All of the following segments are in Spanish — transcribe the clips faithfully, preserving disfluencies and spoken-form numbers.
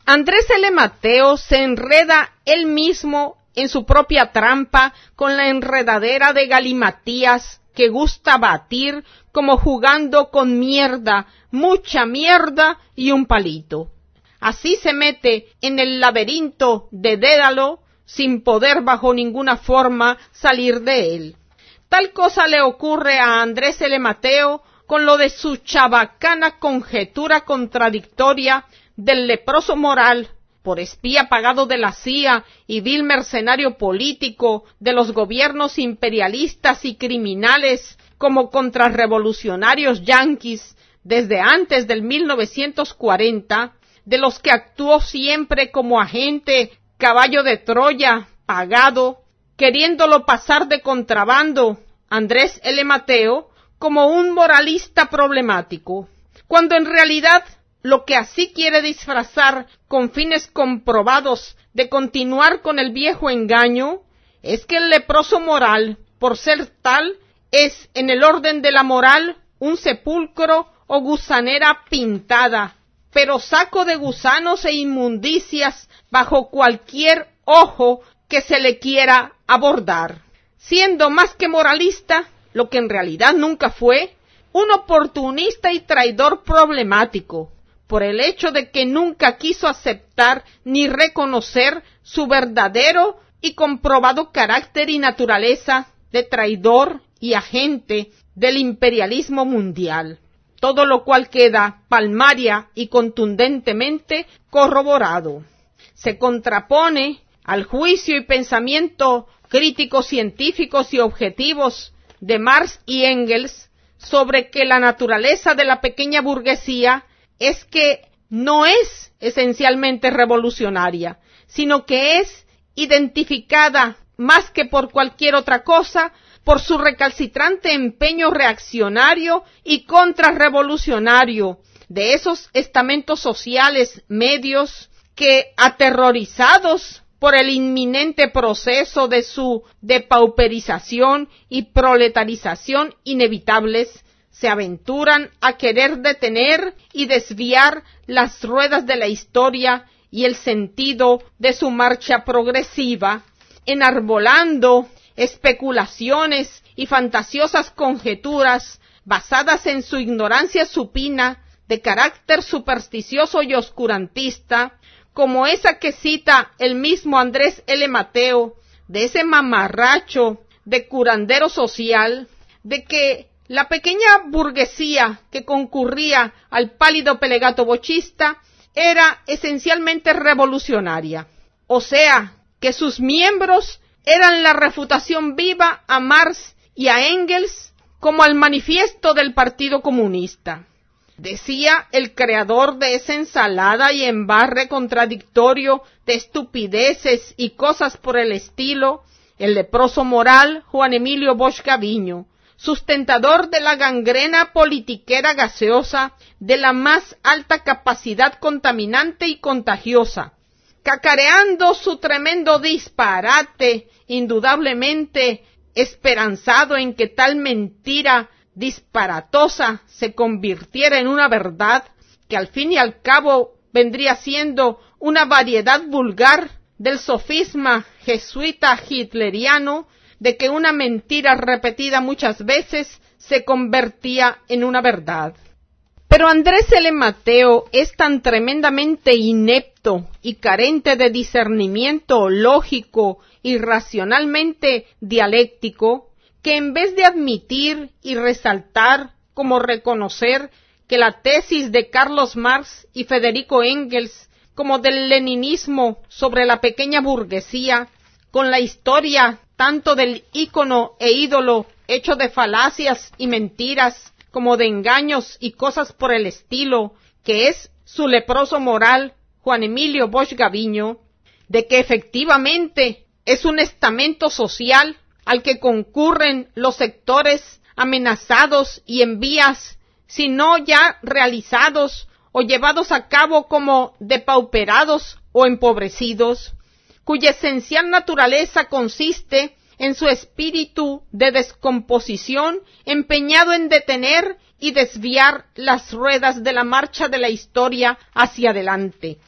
Andrés L. Mateo se enreda él mismo en su propia trampa con la enredadera de galimatías que gusta batir como jugando con mierda, mucha mierda y un palito. Así se mete en el laberinto de Dédalo sin poder bajo ninguna forma salir de él. Tal cosa le ocurre a Andrés L. Mateo con lo de su chabacana conjetura contradictoria del leproso moral, por espía pagado de la C I A y vil mercenario político de los gobiernos imperialistas y criminales como contrarrevolucionarios yanquis desde antes del mil novecientos cuarenta, de los que actuó siempre como agente caballo de Troya pagado, queriéndolo pasar de contrabando, Andrés L. Mateo, como un moralista problemático, cuando en realidad lo que así quiere disfrazar con fines comprobados de continuar con el viejo engaño, es que el leproso moral, por ser tal, es en el orden de la moral un sepulcro o gusanera pintada, pero saco de gusanos e inmundicias bajo cualquier ojo que se le quiera abordar, siendo más que moralista, lo que en realidad nunca fue, un oportunista y traidor problemático, por el hecho de que nunca quiso aceptar ni reconocer su verdadero y comprobado carácter y naturaleza de traidor y agente del imperialismo mundial, todo lo cual queda palmaria y contundentemente corroborado. Se contrapone al juicio y pensamiento críticos científicos y objetivos de Marx y Engels sobre que la naturaleza de la pequeña burguesía es que no es esencialmente revolucionaria, sino que es identificada más que por cualquier otra cosa por su recalcitrante empeño reaccionario y contrarrevolucionario de esos estamentos sociales medios que, aterrorizados por el inminente proceso de su depauperización y proletarización inevitables, se aventuran a querer detener y desviar las ruedas de la historia y el sentido de su marcha progresiva, enarbolando especulaciones y fantasiosas conjeturas basadas en su ignorancia supina de carácter supersticioso y oscurantista, como esa que cita el mismo Andrés L. Mateo, de ese mamarracho de curandero social, de que la pequeña burguesía que concurría al pálido pelegato bochista era esencialmente revolucionaria, o sea, que sus miembros eran la refutación viva a Marx y a Engels como al manifiesto del Partido Comunista. Decía el creador de esa ensalada y embarre contradictorio de estupideces y cosas por el estilo, el leproso moral Juan Emilio Bosch Gaviño, sustentador de la gangrena politiquera gaseosa de la más alta capacidad contaminante y contagiosa, cacareando su tremendo disparate, indudablemente esperanzado en que tal mentira disparatosa se convirtiera en una verdad que al fin y al cabo vendría siendo una variedad vulgar del sofisma jesuita hitleriano de que una mentira repetida muchas veces se convertía en una verdad. Pero Andrés L. Mateo es tan tremendamente inepto y carente de discernimiento lógico y racionalmente dialéctico, que en vez de admitir y resaltar como reconocer que la tesis de Carlos Marx y Federico Engels como del leninismo sobre la pequeña burguesía, con la historia tanto del ícono e ídolo hecho de falacias y mentiras, como de engaños y cosas por el estilo, que es su leproso moral Juan Emilio Bosch Gaviño, de que efectivamente es un estamento social al que concurren los sectores amenazados y en vías, si no ya realizados o llevados a cabo como depauperados o empobrecidos, cuya esencial naturaleza consiste en su espíritu de descomposición empeñado en detener y desviar las ruedas de la marcha de la historia hacia adelante.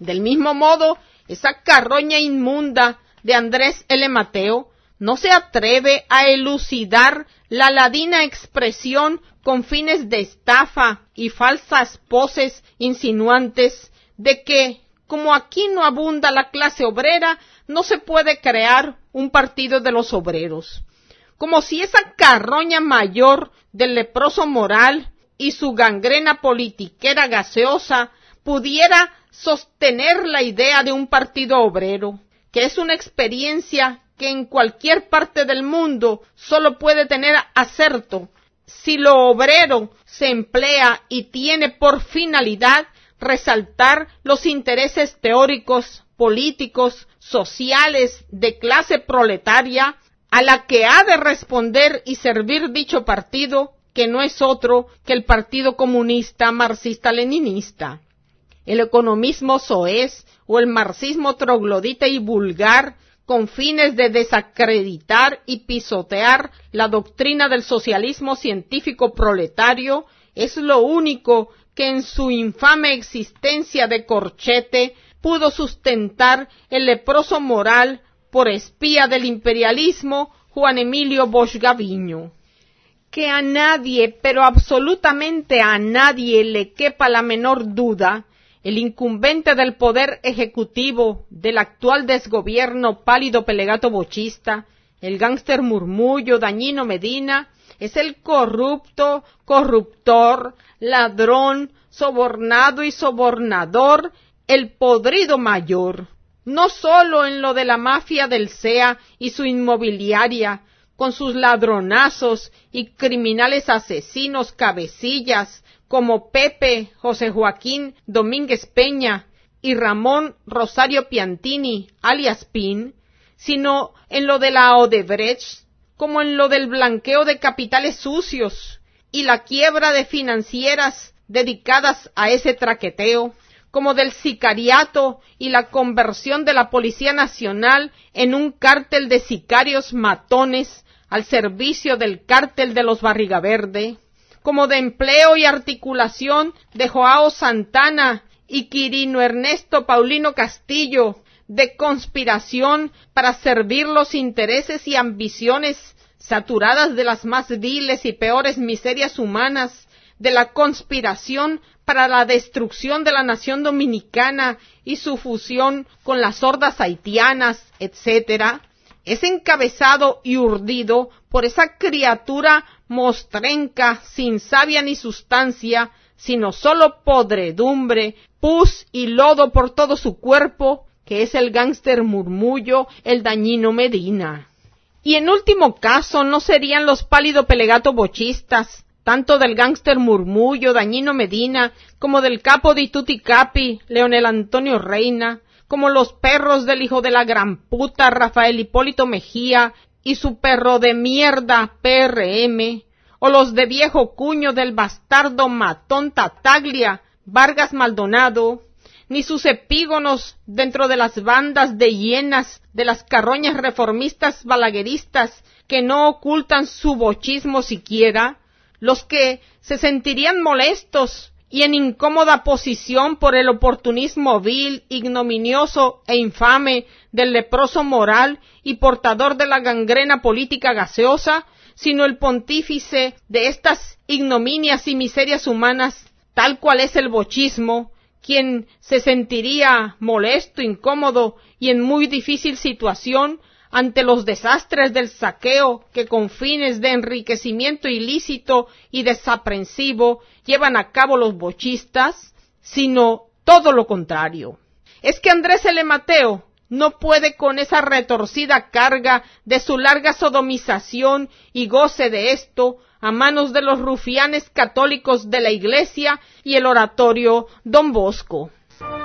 Del mismo modo, esa carroña inmunda de Andrés L. Mateo no se atreve a elucidar la ladina expresión con fines de estafa y falsas poses insinuantes de que, como aquí no abunda la clase obrera, no se puede crear un partido de los obreros. Como si esa carroña mayor del leproso moral y su gangrena politiquera gaseosa pudiera sostener la idea de un partido obrero, que es una experiencia que en cualquier parte del mundo solo puede tener acerto si lo obrero se emplea y tiene por finalidad resaltar los intereses teóricos, políticos, sociales de clase proletaria a la que ha de responder y servir dicho partido, que no es otro que el Partido Comunista Marxista-Leninista. El economismo soez o el marxismo troglodita y vulgar, con fines de desacreditar y pisotear la doctrina del socialismo científico proletario, es lo único que en su infame existencia de corchete pudo sustentar el leproso moral por espía del imperialismo Juan Emilio Bosch Gaviño. Que a nadie, pero absolutamente a nadie le quepa la menor duda, el incumbente del poder ejecutivo del actual desgobierno pálido pelegato bochista, el gángster Murmullo Dañino Medina, es el corrupto, corruptor, ladrón, sobornado y sobornador, el podrido mayor, no solo en lo de la mafia del C E A y su inmobiliaria, con sus ladronazos y criminales asesinos cabecillas, como Pepe José Joaquín Domínguez Peña y Ramón Rosario Piantini, alias Pin, sino en lo de la Odebrecht, como en lo del blanqueo de capitales sucios y la quiebra de financieras dedicadas a ese traqueteo, como del sicariato y la conversión de la Policía Nacional en un cártel de sicarios matones al servicio del cártel de los Barriga Verde, como de empleo y articulación de Joao Santana y Quirino Ernesto Paulino Castillo, de conspiración para servir los intereses y ambiciones saturadas de las más viles y peores miserias humanas, de la conspiración para la destrucción de la nación dominicana y su fusión con las hordas haitianas, etcétera, es encabezado y urdido por esa criatura mostrenca, sin savia ni sustancia, sino solo podredumbre, pus y lodo por todo su cuerpo, que es el gángster Murmullo, el Dañino Medina. Y en último caso, ¿no serían los pálido pelegato bochistas, tanto del gángster Murmullo, Dañino Medina, como del capo di tutti capi, Leonel Antonio Reina, como los perros del hijo de la gran puta, Rafael Hipólito Mejía, y su perro de mierda, P R M, o los de viejo cuño del bastardo matón Tataglia, Vargas Maldonado, ni sus epígonos dentro de las bandas de hienas de las carroñas reformistas balagueristas que no ocultan su bochismo siquiera, los que se sentirían molestos y en incómoda posición por el oportunismo vil, ignominioso e infame del leproso moral y portador de la gangrena política gaseosa, sino el pontífice de estas ignominias y miserias humanas, tal cual es el bochismo, quien se sentiría molesto, incómodo y en muy difícil situación ante los desastres del saqueo que con fines de enriquecimiento ilícito y desaprensivo llevan a cabo los bochistas, sino todo lo contrario. Es que Andrés L. Mateo no puede con esa retorcida carga de su larga sodomización y goce de esto a manos de los rufianes católicos de la Iglesia y el oratorio Don Bosco.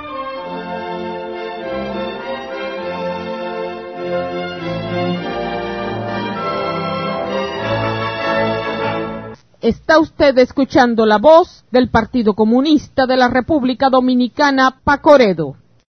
Está usted escuchando la voz del Partido Comunista de la República Dominicana, Pacoredo.